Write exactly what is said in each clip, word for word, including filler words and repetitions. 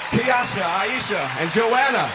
Kiasha, Aisha, and Joanna.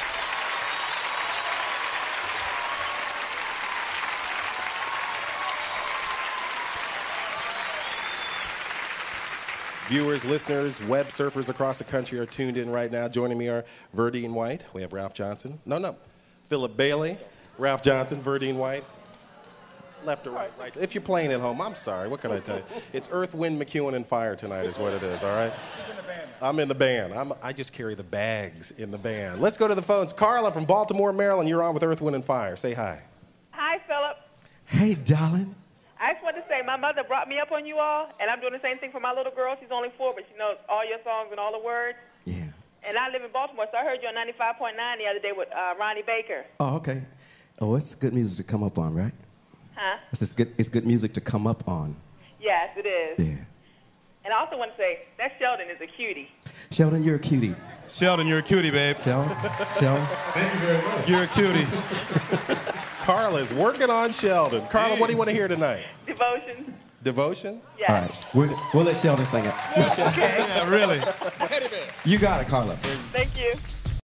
Viewers, listeners, web surfers across the country are tuned in right now. Joining me are Verdine White. We have Ralph Johnson. No, no. Philip Bailey. Ralph Johnson, Verdine White. Left or right? Right. If you're playing at home, I'm sorry. What can I tell you? It's Earth, Wind, McEwen, and Fire tonight is what it is, all right? In the band. I'm in the band. I'm, I just carry the bags in the band. Let's go to the phones. Carla from Baltimore, Maryland. You're on with Earth, Wind, and Fire. Say hi. Hi, Philip. Hey, darling. I just want to say my mother brought me up on you all, and I'm doing the same thing for my little girl. She's only four, but she knows all your songs and all the words. Yeah. And I live in Baltimore, so I heard you on ninety-five point nine the other day with uh, Ronnie Baker. Oh, okay. Oh, it's good music to come up on, right? Huh? It's just good. It's good music to come up on. Yes, it is. Yeah. And I also want to say that Sheldon is a cutie. Sheldon, you're a cutie. Sheldon, you're a cutie, babe. Sheldon. Sheldon. Thank you very much. You're a cutie. Carla's working on Sheldon. Carla, what do you want to hear tonight? Devotion. Devotion? Yes. All right. We're, we'll let Sheldon sing it. Okay. Yeah, really. You got it, Carla. Thank you.